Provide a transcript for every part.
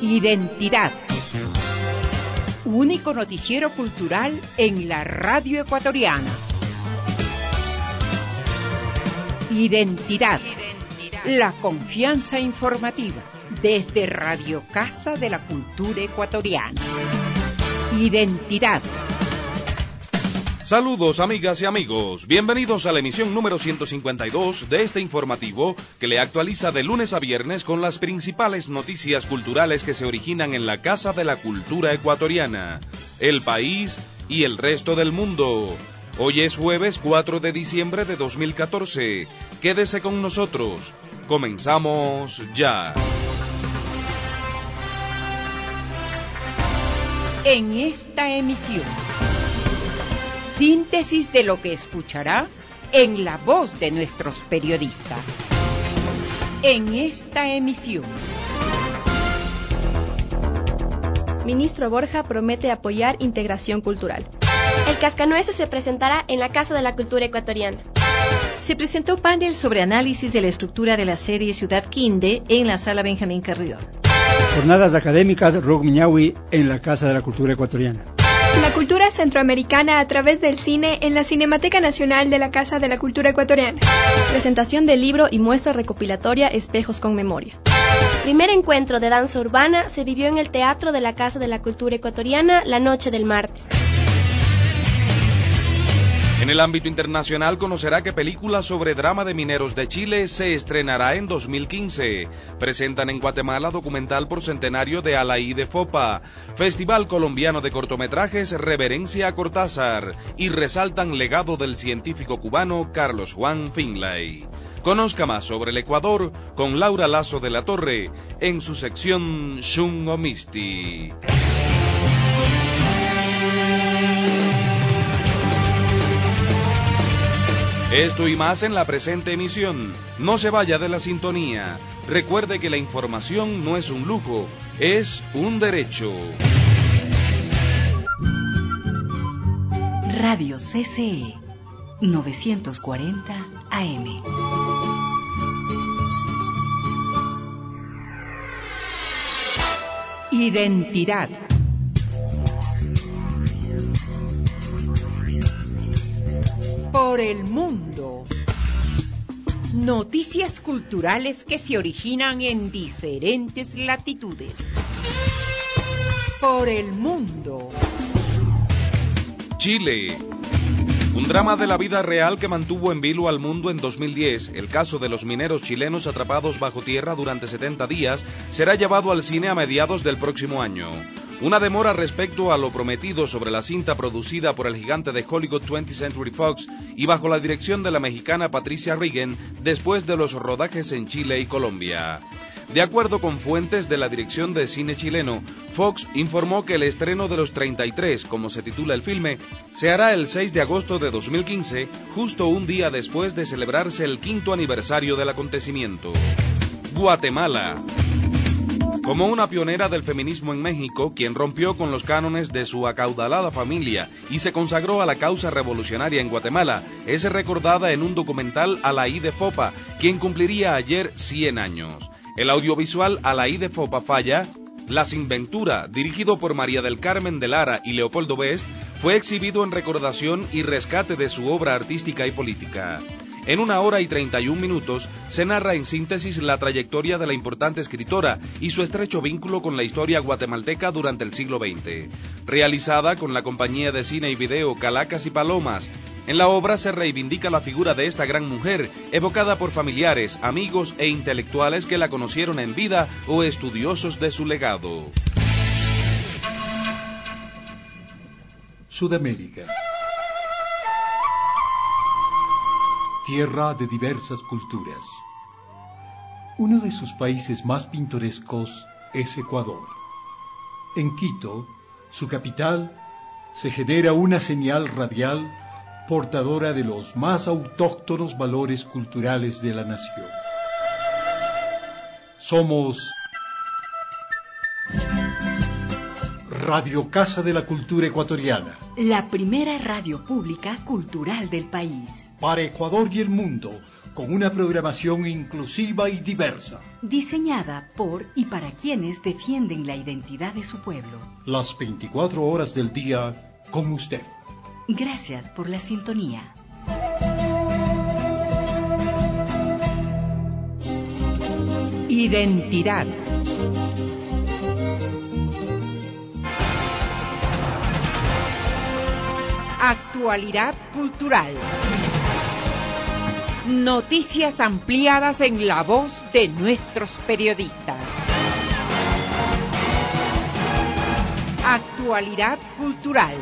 Identidad. Único noticiero cultural en la radio ecuatoriana. Identidad. La confianza informativa desde Radio Casa de la Cultura Ecuatoriana. Identidad. Saludos amigas y amigos, bienvenidos a la emisión número 152 de este informativo que le actualiza de lunes a viernes con las principales noticias culturales que se originan en la Casa de la Cultura Ecuatoriana, el país y el resto del mundo. Hoy es jueves 4 de diciembre de 2014, quédese con nosotros, comenzamos ya. En esta emisión, síntesis de lo que escuchará en la voz de nuestros periodistas. En esta emisión, Ministro Borja promete apoyar integración cultural. El Cascanueces se presentará en la Casa de la Cultura Ecuatoriana. Se presentó panel sobre análisis de la estructura de la serie Ciudad Quinde en la Sala Benjamín Carrión. Jornadas académicas Rock Miñahui en la Casa de la Cultura Ecuatoriana. La cultura centroamericana a través del cine en la Cinemateca Nacional de la Casa de la Cultura Ecuatoriana. Presentación del libro y muestra recopilatoria Espejos con Memoria. Primer encuentro de danza urbana se vivió en el Teatro de la Casa de la Cultura Ecuatoriana la noche del martes. En el ámbito internacional conocerá que película sobre drama de mineros de Chile se estrenará en 2015. Presentan en Guatemala documental por centenario de Alaí de Fopa. Festival colombiano de cortometrajes Reverencia a Cortázar. Y resaltan legado del científico cubano Carlos Juan Finlay. Conozca más sobre el Ecuador con Laura Lazo de la Torre en su sección Shun o Misti. Esto y más en la presente emisión. No se vaya de la sintonía. Recuerde que la información no es un lujo, es un derecho. Radio CCE 940 AM. Identidad. Por el mundo. Noticias culturales que se originan en diferentes latitudes. Por el mundo. Chile. Un drama de la vida real que mantuvo en vilo al mundo en 2010, el caso de los mineros chilenos atrapados bajo tierra durante 70 días, será llevado al cine a mediados del próximo año. Una demora respecto a lo prometido sobre la cinta producida por el gigante de Hollywood 20th Century Fox y bajo la dirección de la mexicana Patricia Regan después de los rodajes en Chile y Colombia. De acuerdo con fuentes de la dirección de cine chileno, Fox informó que el estreno de Los 33, como se titula el filme, se hará el 6 de agosto de 2015, justo un día después de celebrarse el 5º aniversario del acontecimiento. Guatemala. Como una pionera del feminismo en México, quien rompió con los cánones de su acaudalada familia y se consagró a la causa revolucionaria en Guatemala, es recordada en un documental Alaí de Fopa, quien cumpliría ayer 100 años. El audiovisual Alaí de Fopa Falla, La Sinventura, dirigido por María del Carmen de Lara y Leopoldo Best, fue exhibido en recordación y rescate de su obra artística y política. En 1 hora y 31 minutos se narra en síntesis la trayectoria de la importante escritora y su estrecho vínculo con la historia guatemalteca durante el siglo XX. Realizada con la compañía de cine y video Calacas y Palomas, en la obra se reivindica la figura de esta gran mujer, evocada por familiares, amigos e intelectuales que la conocieron en vida o estudiosos de su legado. Sudamérica. Tierra de diversas culturas. Uno de sus países más pintorescos es Ecuador. En Quito, su capital, se genera una señal radial portadora de los más autóctonos valores culturales de la nación. Somos Radio Casa de la Cultura Ecuatoriana. La primera radio pública cultural del país. Para Ecuador y el mundo, con una programación inclusiva y diversa. Diseñada por y para quienes defienden la identidad de su pueblo. Las 24 horas del día con usted. Gracias por la sintonía. Identidad. Actualidad cultural. Noticias ampliadas en la voz de nuestros periodistas. Actualidad cultural.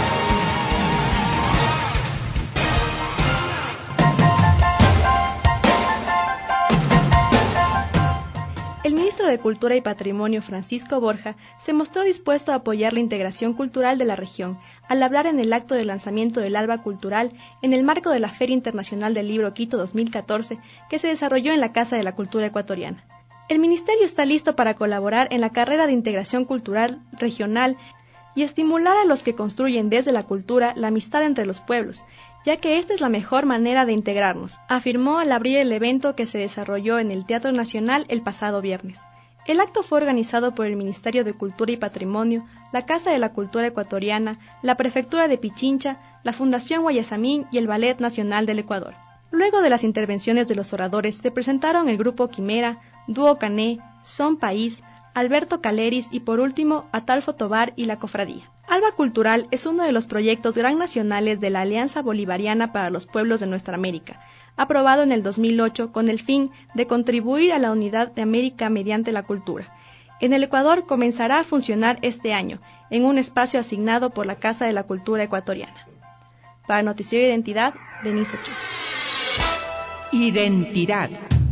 El ministro de Cultura y Patrimonio, Francisco Borja, se mostró dispuesto a apoyar la integración cultural de la región, al hablar en el acto de lanzamiento del Alba Cultural en el marco de la Feria Internacional del Libro Quito 2014, que se desarrolló en la Casa de la Cultura Ecuatoriana. El ministerio está listo para colaborar en la carrera de integración cultural regional y estimular a los que construyen desde la cultura la amistad entre los pueblos, ya que esta es la mejor manera de integrarnos, afirmó al abrir el evento que se desarrolló en el Teatro Nacional el pasado viernes. El acto fue organizado por el Ministerio de Cultura y Patrimonio, la Casa de la Cultura Ecuatoriana, la Prefectura de Pichincha, la Fundación Guayasamín y el Ballet Nacional del Ecuador. Luego de las intervenciones de los oradores se presentaron el grupo Quimera, Dúo Cané, Son País, Alberto Caleris y por último Atalfo Tobar y la Cofradía. Alba Cultural es uno de los proyectos gran nacionales de la Alianza Bolivariana para los Pueblos de Nuestra América, aprobado en el 2008 con el fin de contribuir a la unidad de América mediante la cultura. En el Ecuador comenzará a funcionar este año, en un espacio asignado por la Casa de la Cultura Ecuatoriana. Para Noticiero Identidad, Denise Ochoa. Identidad.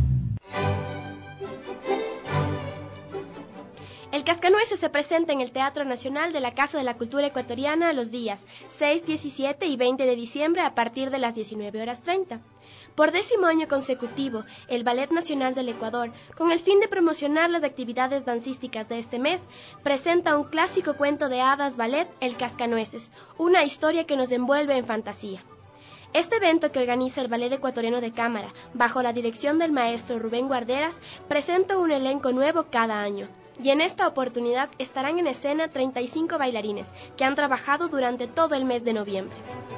El Cascanueces se presenta en el Teatro Nacional de la Casa de la Cultura Ecuatoriana los días 6, 17 y 20 de diciembre a partir de las 19:30. Por 10º año consecutivo, el Ballet Nacional del Ecuador, con el fin de promocionar las actividades dancísticas de este mes, presenta un clásico cuento de hadas ballet, El Cascanueces, una historia que nos envuelve en fantasía. Este evento que organiza el Ballet Ecuatoriano de Cámara, bajo la dirección del maestro Rubén Guarderas, presenta un elenco nuevo cada año. Y en esta oportunidad estarán en escena 35 bailarines que han trabajado durante todo el mes de noviembre.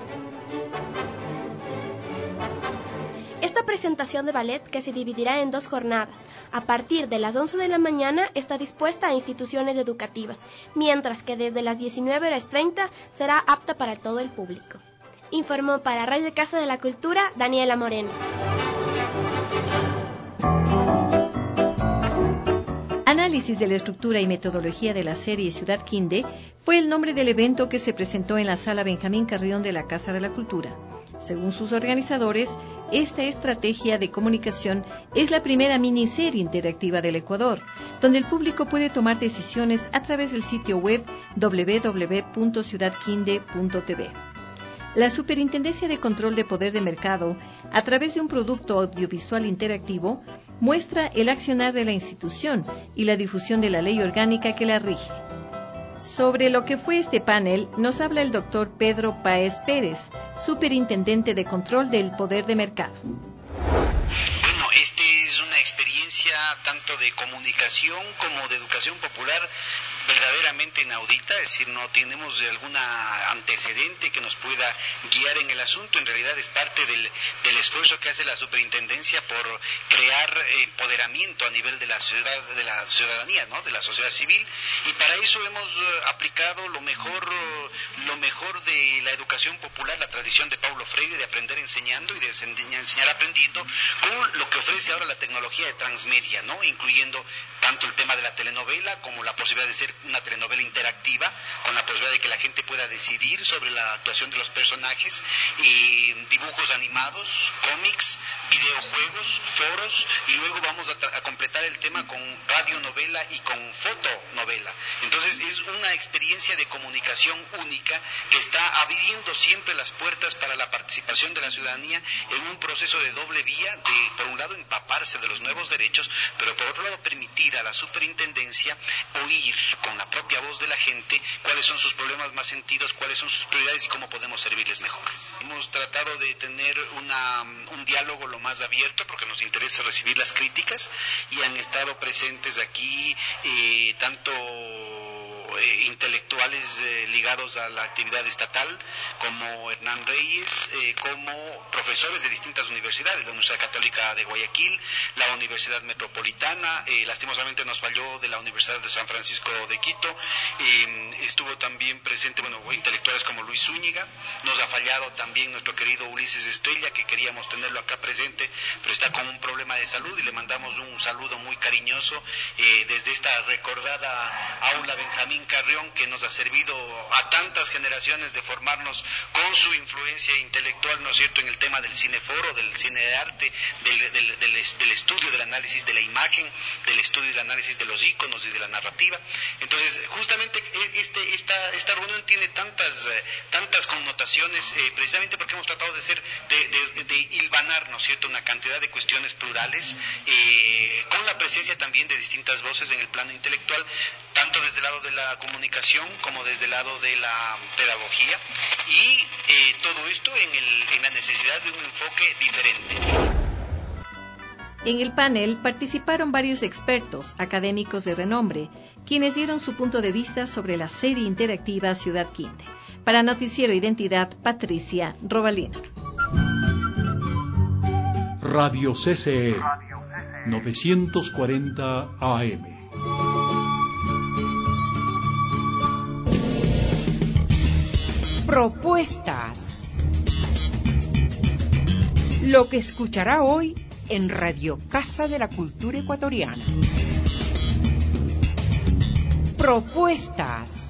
Esta presentación de ballet, que se dividirá en 2 jornadas, a partir de las 11 de la mañana está dispuesta a instituciones educativas, mientras que desde las 19:30 será apta para todo el público. Informó para Radio Casa de la Cultura, Daniela Moreno. Análisis de la estructura y metodología de la serie Ciudad Quinde fue el nombre del evento que se presentó en la Sala Benjamín Carrión de la Casa de la Cultura. Según sus organizadores, esta estrategia de comunicación es la primera miniserie interactiva del Ecuador, donde el público puede tomar decisiones a través del sitio web www.ciudadquinde.tv. La Superintendencia de Control de Poder de Mercado, a través de un producto audiovisual interactivo, muestra el accionar de la institución y la difusión de la ley orgánica que la rige. Sobre lo que fue este panel, nos habla el doctor Pedro Páez Pérez, Superintendente de Control del Poder de Mercado. Bueno, es una experiencia tanto de comunicación como de educación popular verdaderamente inaudita, es decir, no tenemos algún antecedente que nos pueda guiar en el asunto. En realidad es parte del esfuerzo que hace la superintendencia por crear empoderamiento a nivel de la ciudadanía, ¿no?, de la sociedad civil, y para eso hemos aplicado lo mejor de la educación popular, la tradición de Paulo Freire de aprender enseñando y de enseñar aprendiendo, con lo que ofrece ahora la tecnología de transmedia, ¿no?, incluyendo tanto el tema de la telenovela como la posibilidad de ser una telenovela interactiva, con la posibilidad de que la gente pueda decidir sobre la actuación de los personajes, dibujos animados, cómics, videojuegos, foros, y luego vamos a completar el tema con radionovela y con fotonovela. Entonces es una experiencia de comunicación única que está abriendo siempre las puertas para la participación de la ciudadanía en un proceso de doble vía, de por un lado empaparse de los nuevos derechos, pero por otro lado permitir a la superintendencia experiencia, oír con la propia voz de la gente cuáles son sus problemas más sentidos, cuáles son sus prioridades y cómo podemos servirles mejor. Hemos tratado de tener un diálogo lo más abierto porque nos interesa recibir las críticas y han estado presentes aquí tanto intelectuales ligados a la actividad estatal como Hernán Reyes, como profesores de distintas universidades, la Universidad Católica de Guayaquil, la Universidad Metropolitana, lastimosamente nos falló de la Universidad de San Francisco de Quito, estuvo también presente, intelectuales como Luis Zúñiga, nos ha fallado también nuestro querido Ulises Estrella, que queríamos tenerlo acá presente, pero está con un problema de salud y le mandamos un saludo muy cariñoso desde esta recordada aula Benjamín Carrión, que nos ha servido a tantas generaciones de formarnos con su influencia intelectual, ¿no es cierto?, en el tema del cineforo, del cine de arte, del estudio, del análisis de la imagen, del estudio y del análisis de los íconos y de la narrativa. Entonces, justamente esta reunión tiene tantas connotaciones, precisamente porque hemos tratado de hilvanar, ¿no es cierto?, una cantidad de cuestiones plurales, con la presencia también de distintas voces en el plano intelectual, tanto desde el lado de la comunicación como desde el lado de la pedagogía, y todo esto en la necesidad de un enfoque diferente. En el panel participaron varios expertos, académicos de renombre, quienes dieron su punto de vista sobre la serie interactiva Ciudad Quinte. Para Noticiero Identidad, Patricia Robalino. Radio CCE, 940 AM. Propuestas. Lo que escuchará hoy en Radio Casa de la Cultura Ecuatoriana. Propuestas.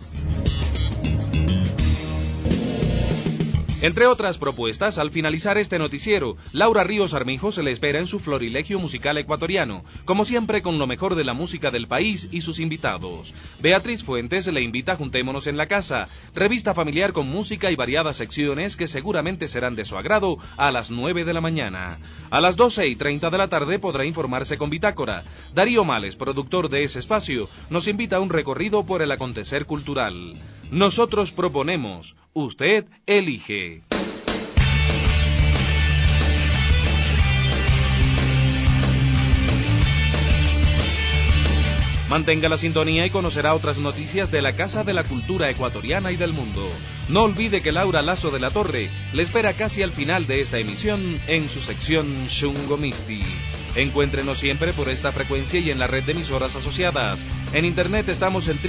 Entre otras propuestas, al finalizar este noticiero, Laura Ríos Armijo se le espera en su Florilegio Musical Ecuatoriano, como siempre con lo mejor de la música del país y sus invitados. Beatriz Fuentes le invita a Juntémonos en la Casa, revista familiar con música y variadas secciones que seguramente serán de su agrado a las 9 de la mañana. A las 12:30 de la tarde podrá informarse con Bitácora. Darío Males, productor de ese espacio, nos invita a un recorrido por el acontecer cultural. Nosotros proponemos, usted elige. Mantenga la sintonía y conocerá otras noticias de la Casa de la Cultura Ecuatoriana y del mundo. No olvide que Laura Lazo de la Torre le espera casi al final de esta emisión en su sección Shungo Misti. Encuéntrenos siempre por esta frecuencia y en la red de emisoras asociadas. En internet estamos en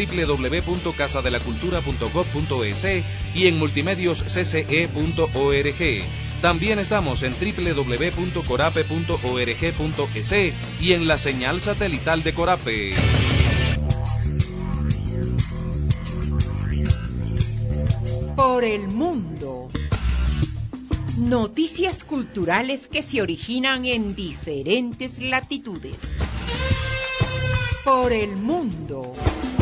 www.casadelacultura.gov.es y en multimedioscce.org. También estamos en www.corape.org.es y en la señal satelital de Corape. Por el mundo. Noticias culturales que se originan en diferentes latitudes. Por el mundo.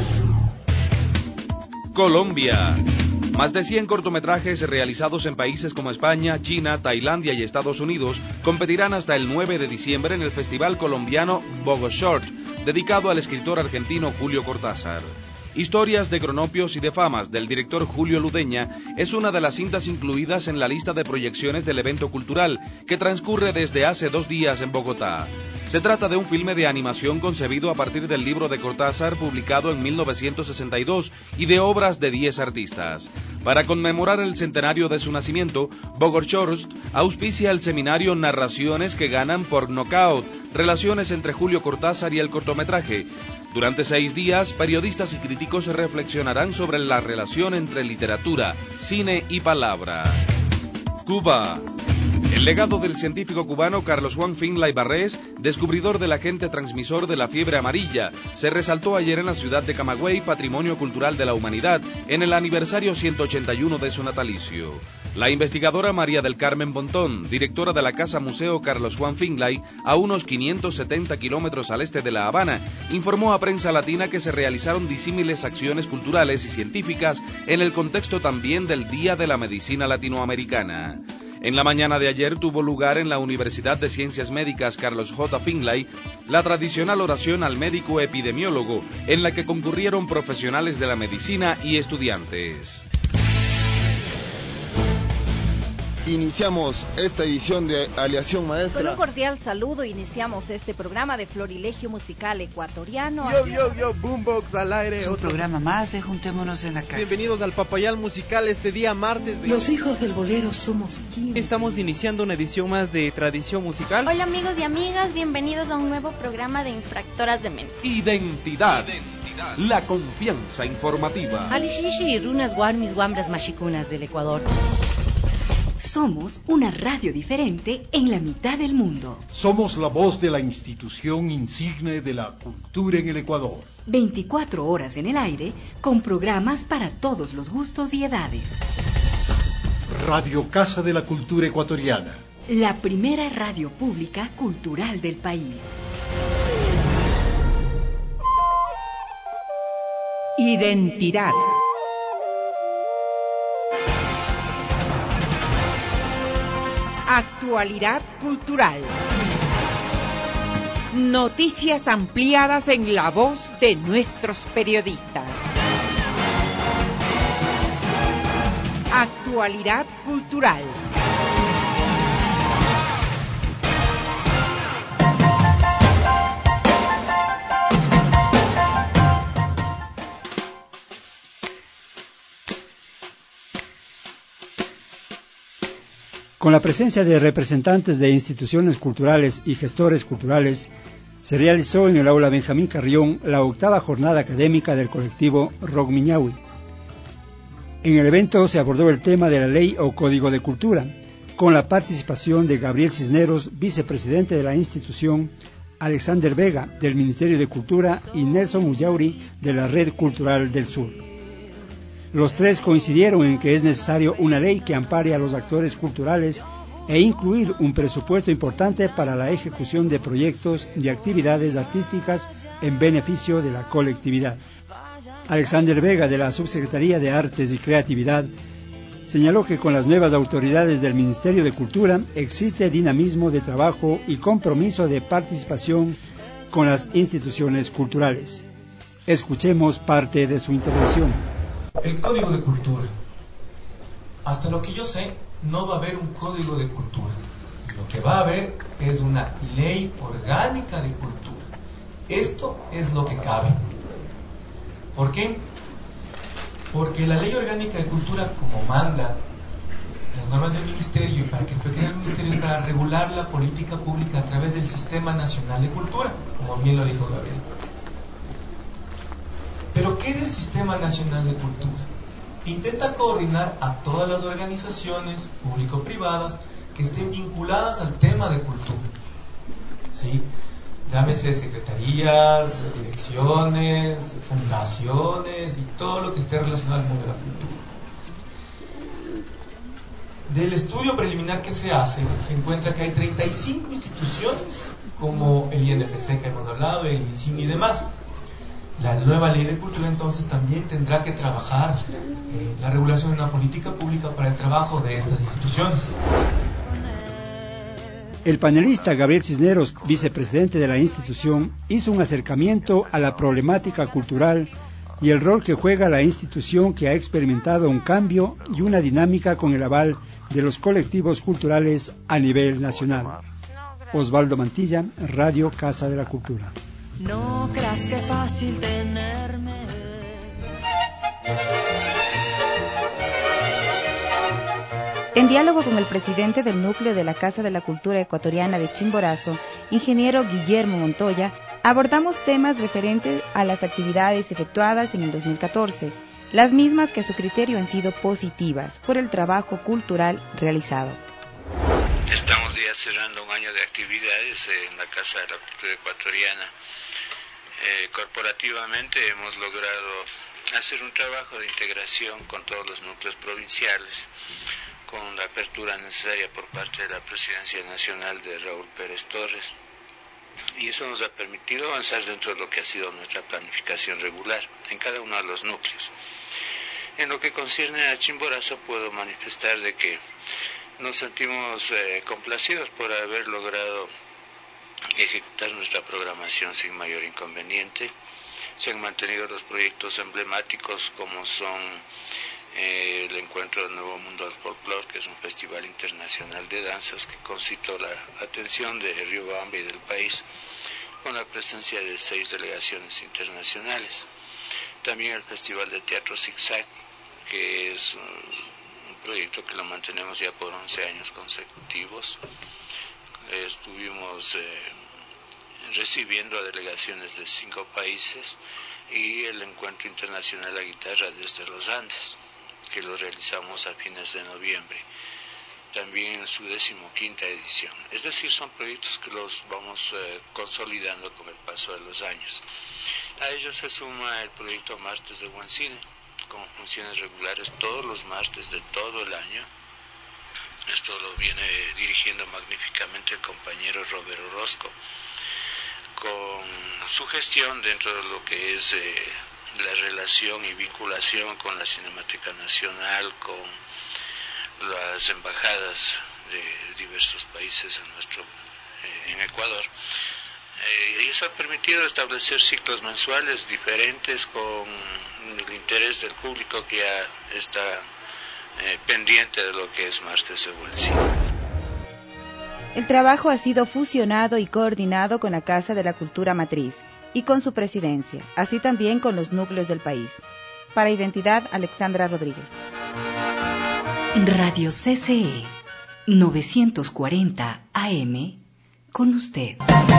Colombia. Más de 100 cortometrajes realizados en países como España, China, Tailandia y Estados Unidos competirán hasta el 9 de diciembre en el festival colombiano Bogoshort, dedicado al escritor argentino Julio Cortázar. Historias de cronopios y de famas del director Julio Ludeña es una de las cintas incluidas en la lista de proyecciones del evento cultural que transcurre desde hace 2 días en Bogotá. Se trata de un filme de animación concebido a partir del libro de Cortázar publicado en 1962 y de obras de 10 artistas. Para conmemorar el centenario de su nacimiento, Bogoshort auspicia el seminario Narraciones que ganan por nocaut, relaciones entre Julio Cortázar y el cortometraje. Durante 6 días, periodistas y críticos reflexionarán sobre la relación entre literatura, cine y palabra. Cuba. El legado del científico cubano Carlos Juan Finlay Barrés, descubridor del agente transmisor de la fiebre amarilla, se resaltó ayer en la ciudad de Camagüey, Patrimonio Cultural de la Humanidad, en el aniversario 181 de su natalicio. La investigadora María del Carmen Bontón, directora de la Casa Museo Carlos Juan Finlay, a unos 570 kilómetros al este de La Habana, informó a Prensa Latina que se realizaron disímiles acciones culturales y científicas en el contexto también del Día de la Medicina Latinoamericana. En la mañana de ayer tuvo lugar en la Universidad de Ciencias Médicas Carlos J. Finlay la tradicional oración al médico epidemiólogo, en la que concurrieron profesionales de la medicina y estudiantes. Iniciamos esta edición de Aleación Maestra. Con un cordial saludo iniciamos este programa de Florilegio Musical Ecuatoriano. Yo, Boombox al aire. Es un programa más de Juntémonos en la Casa. Bienvenidos al Papayal Musical este día martes. Los hijos del bolero somos Kim. Estamos iniciando una edición más de Tradición Musical. Hola amigos y amigas, bienvenidos a un nuevo programa de Infractoras de Mente. Identidad. La confianza informativa. Alishishi y runas guarmis guambras machicunas del Ecuador. Somos una radio diferente en la mitad del mundo. Somos la voz de la institución insigne de la cultura en el Ecuador. 24 horas en el aire, con programas para todos los gustos y edades. Radio Casa de la Cultura Ecuatoriana. La primera radio pública cultural del país. Identidad. Actualidad cultural. Noticias ampliadas en la voz de nuestros periodistas. Actualidad cultural. Con la presencia de representantes de instituciones culturales y gestores culturales, se realizó en el aula Benjamín Carrión la 8ª jornada académica del colectivo Rock Miñahui. En el evento se abordó el tema de la ley o código de cultura, con la participación de Gabriel Cisneros, vicepresidente de la institución, Alexander Vega, del Ministerio de Cultura, y Nelson Ullauri, de la Red Cultural del Sur. Los tres coincidieron en que es necesario una ley que ampare a los actores culturales e incluir un presupuesto importante para la ejecución de proyectos y actividades artísticas en beneficio de la colectividad. Alexander Vega, de la Subsecretaría de Artes y Creatividad, señaló que con las nuevas autoridades del Ministerio de Cultura existe dinamismo de trabajo y compromiso de participación con las instituciones culturales. Escuchemos parte de su intervención. El Código de Cultura. Hasta lo que yo sé, no va a haber un Código de Cultura. Lo que va a haber es una ley orgánica de cultura. Esto es lo que cabe. ¿Por qué? Porque la ley orgánica de cultura, como manda las normas del ministerio, y para que pertenezca al ministerio, es para regular la política pública a través del Sistema Nacional de Cultura, como bien lo dijo Gabriel. Pero ¿qué es el Sistema Nacional de Cultura? Intenta coordinar a todas las organizaciones público-privadas que estén vinculadas al tema de cultura, ¿sí? Llámese secretarías, direcciones, fundaciones y todo lo que esté relacionado al mundo de la cultura. Del estudio preliminar que se hace, se encuentra que hay 35 instituciones, como el INPC que hemos hablado, el INCIMI y demás. La nueva ley de cultura entonces también tendrá que trabajar la regulación de una política pública para el trabajo de estas instituciones. El panelista Gabriel Cisneros, vicepresidente de la institución, hizo un acercamiento a la problemática cultural y el rol que juega la institución, que ha experimentado un cambio y una dinámica con el aval de los colectivos culturales a nivel nacional. Osvaldo Mantilla, Radio Casa de la Cultura. No creas que es fácil tenerme. En diálogo con el presidente del núcleo de la Casa de la Cultura Ecuatoriana de Chimborazo, ingeniero Guillermo Montoya, abordamos temas referentes a las actividades efectuadas en el 2014, las mismas que a su criterio han sido positivas por el trabajo cultural realizado. Estamos ya cerrando un año de actividades en la Casa de la Cultura Ecuatoriana. Corporativamente hemos logrado hacer un trabajo de integración con todos los núcleos provinciales, con la apertura necesaria por parte de la Presidencia Nacional de Raúl Pérez Torres, y eso nos ha permitido avanzar dentro de lo que ha sido nuestra planificación regular en cada uno de los núcleos. En lo que concierne a Chimborazo, puedo manifestar de que Nos sentimos complacidos por haber logrado ejecutar nuestra programación sin mayor inconveniente. Se han mantenido los proyectos emblemáticos como son el Encuentro del Nuevo Mundo del Folclore, que es un festival internacional de danzas que concitó la atención de Riobamba y del país, con la presencia de 6 delegaciones internacionales. También el Festival de Teatro Zigzag, que es un proyecto que lo mantenemos ya por 11 años consecutivos. Estuvimos recibiendo a delegaciones de 5 países, y el Encuentro Internacional de la Guitarra desde los Andes, que lo realizamos a fines de noviembre, también en su 15ª edición. Es decir, son proyectos que los vamos consolidando con el paso de los años. A ellos se suma el proyecto Martes de Buen Cine, con funciones regulares todos los martes de todo el año. Esto lo viene dirigiendo magníficamente el compañero Robert Orozco, con su gestión dentro de lo que es la relación y vinculación con la Cinemateca Nacional, con las embajadas de diversos países en Ecuador. Y eso ha permitido establecer ciclos mensuales diferentes con el interés del público que ya está pendiente de lo que es Martes de Buen Cine. El trabajo ha sido fusionado y coordinado con la Casa de la Cultura Matriz y con su presidencia, así también con los núcleos del país. Para Identidad, Alexandra Rodríguez. Radio CCE 940 AM, con usted.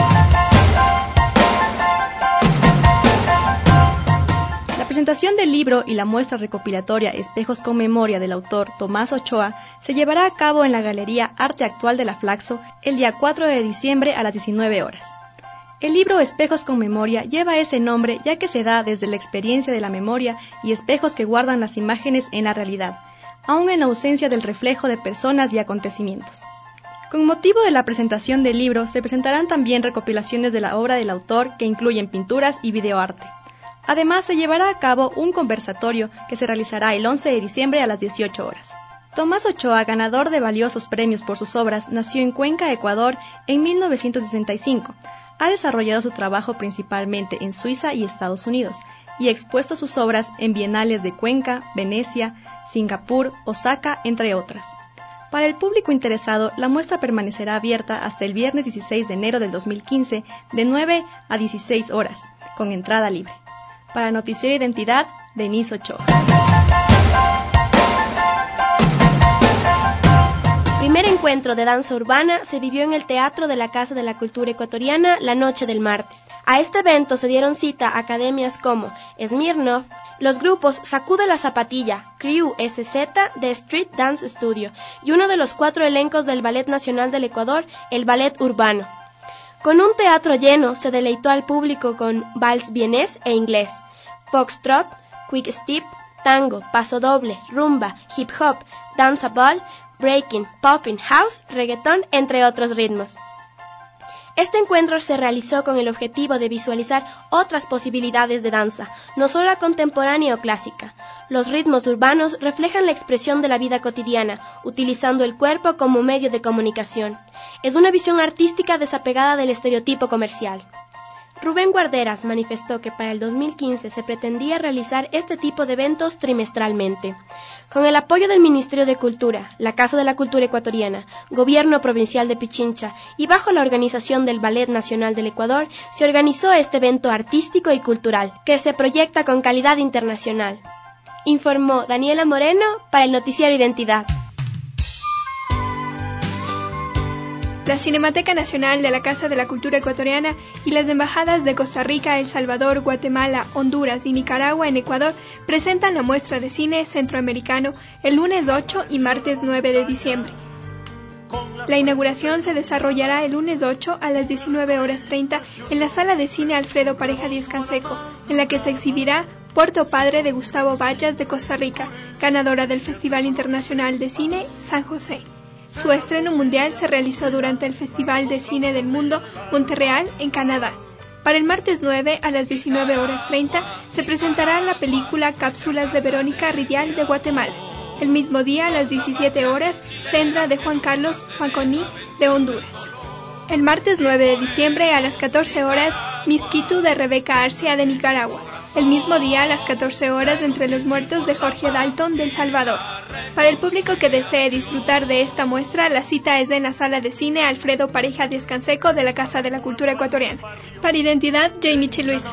La presentación del libro y la muestra recopilatoria Espejos con Memoria del autor Tomás Ochoa se llevará a cabo en la Galería Arte Actual de la Flaxo el día 4 de diciembre a las 19 horas. El libro Espejos con Memoria lleva ese nombre ya que se da desde la experiencia de la memoria y espejos que guardan las imágenes en la realidad, aun en ausencia del reflejo de personas y acontecimientos. Con motivo de la presentación del libro se presentarán también recopilaciones de la obra del autor que incluyen pinturas y videoarte. Además, se llevará a cabo un conversatorio que se realizará el 11 de diciembre a las 18 horas. Tomás Ochoa, ganador de valiosos premios por sus obras, nació en Cuenca, Ecuador, en 1965. Ha desarrollado su trabajo principalmente en Suiza y Estados Unidos, y ha expuesto sus obras en bienales de Cuenca, Venecia, Singapur, Osaka, entre otras. Para el público interesado, la muestra permanecerá abierta hasta el viernes 16 de enero del 2015, de 9 a 16 horas, con entrada libre. Para Noticiero Identidad, Denise Ochoa. Primer encuentro de danza urbana se vivió en el Teatro de la Casa de la Cultura Ecuatoriana la noche del martes. A este evento se dieron cita academias como Smirnoff, los grupos Sacude la Zapatilla, Crew SZ de Street Dance Studio y uno de los 4 elencos del Ballet Nacional del Ecuador, el Ballet Urbano. Con un teatro lleno se deleitó al público con vals vienés e inglés, foxtrot, quick step, tango, pasodoble, rumba, hip hop, danceable, breaking, popping, house, reggaetón, entre otros ritmos. Este encuentro se realizó con el objetivo de visualizar otras posibilidades de danza, no solo la contemporánea o clásica. Los ritmos urbanos reflejan la expresión de la vida cotidiana, utilizando el cuerpo como medio de comunicación. Es una visión artística desapegada del estereotipo comercial. Rubén Guarderas manifestó que para el 2015 se pretendía realizar este tipo de eventos trimestralmente. Con el apoyo del Ministerio de Cultura, la Casa de la Cultura Ecuatoriana, Gobierno Provincial de Pichincha y bajo la organización del Ballet Nacional del Ecuador, se organizó este evento artístico y cultural, que se proyecta con calidad internacional. Informó Daniela Moreno para el Noticiero Identidad. La Cinemateca Nacional de la Casa de la Cultura Ecuatoriana y las embajadas de Costa Rica, El Salvador, Guatemala, Honduras y Nicaragua en Ecuador presentan la muestra de cine centroamericano el lunes 8 y martes 9 de diciembre. La inauguración se desarrollará el lunes 8 a las 19:30 en la Sala de Cine Alfredo Pareja Díez Canseco, en la que se exhibirá Puerto Padre de Gustavo Vallas de Costa Rica, ganadora del Festival Internacional de Cine San José. Su estreno mundial se realizó durante el Festival de Cine del Mundo Montreal, en Canadá. Para el martes 9 a las 19:30 se presentará la película Cápsulas de Verónica Ridial de Guatemala. El mismo día, a las 17 horas, Sendra de Juan Carlos Faconí de Honduras. El martes 9 de diciembre, a las 14 horas, Misquitu de Rebeca Arcia de Nicaragua. El mismo día, a las 14 horas, Entre los Muertos de Jorge Dalton de El Salvador. Para el público que desee disfrutar de esta muestra, la cita es en la Sala de Cine Alfredo Pareja Díaz Canseco de la Casa de la Cultura Ecuatoriana. Para Identidad, Jamie Chiluisa.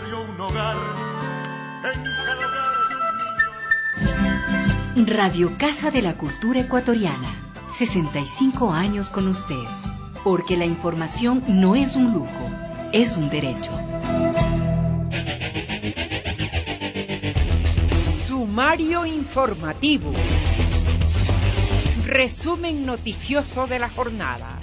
Radio Casa de la Cultura Ecuatoriana, 65 años con usted, porque la información no es un lujo, es un derecho. Sumario informativo. Resumen noticioso de la jornada.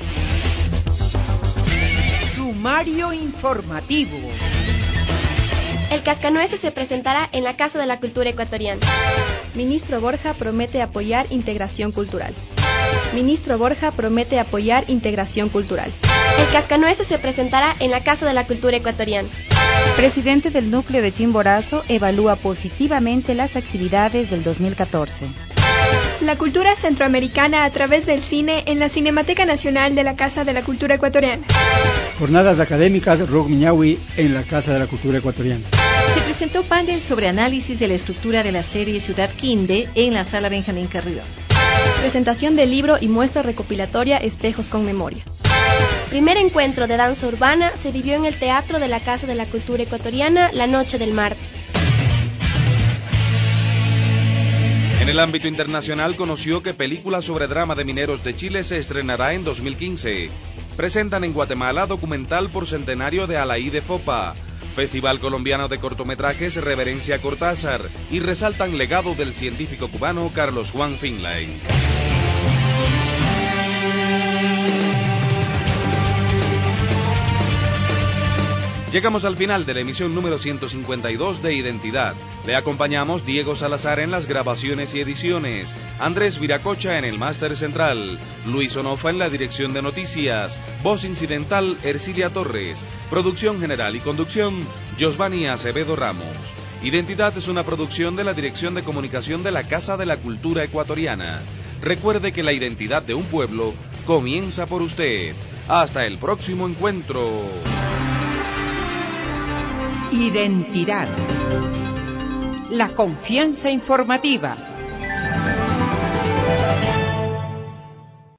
Sumario informativo. El Cascanueces se presentará en la Casa de la Cultura Ecuatoriana. Ministro Borja promete apoyar integración cultural. Ministro Borja promete apoyar integración cultural. El Cascanueces se presentará en la Casa de la Cultura Ecuatoriana. Presidente del Núcleo de Chimborazo evalúa positivamente las actividades del 2014. La cultura centroamericana a través del cine en la Cinemateca Nacional de la Casa de la Cultura Ecuatoriana. Jornadas académicas Rock Miñahui en la Casa de la Cultura Ecuatoriana. Se presentó panel sobre análisis de la estructura de la serie Ciudad Quinde en la Sala Benjamín Carrión. Presentación del libro y muestra recopilatoria Espejos con Memoria. Primer encuentro de danza urbana se vivió en el Teatro de la Casa de la Cultura Ecuatoriana la noche del martes. En el ámbito internacional conoció que película sobre drama de mineros de Chile se estrenará en 2015. Presentan en Guatemala documental por centenario de Alaí de Fopa. Festival Colombiano de Cortometrajes Reverencia Cortázar y resaltan legado del científico cubano Carlos Juan Finlay. Llegamos al final de la emisión número 152 de Identidad. Le acompañamos Diego Salazar en las grabaciones y ediciones, Andrés Viracocha en el máster central, Luis Onofa en la dirección de noticias, voz incidental Ercilia Torres, producción general y conducción Josvani Acevedo Ramos. Identidad es una producción de la Dirección de Comunicación de la Casa de la Cultura Ecuatoriana. Recuerde que la identidad de un pueblo comienza por usted. Hasta el próximo encuentro. Identidad. La confianza informativa.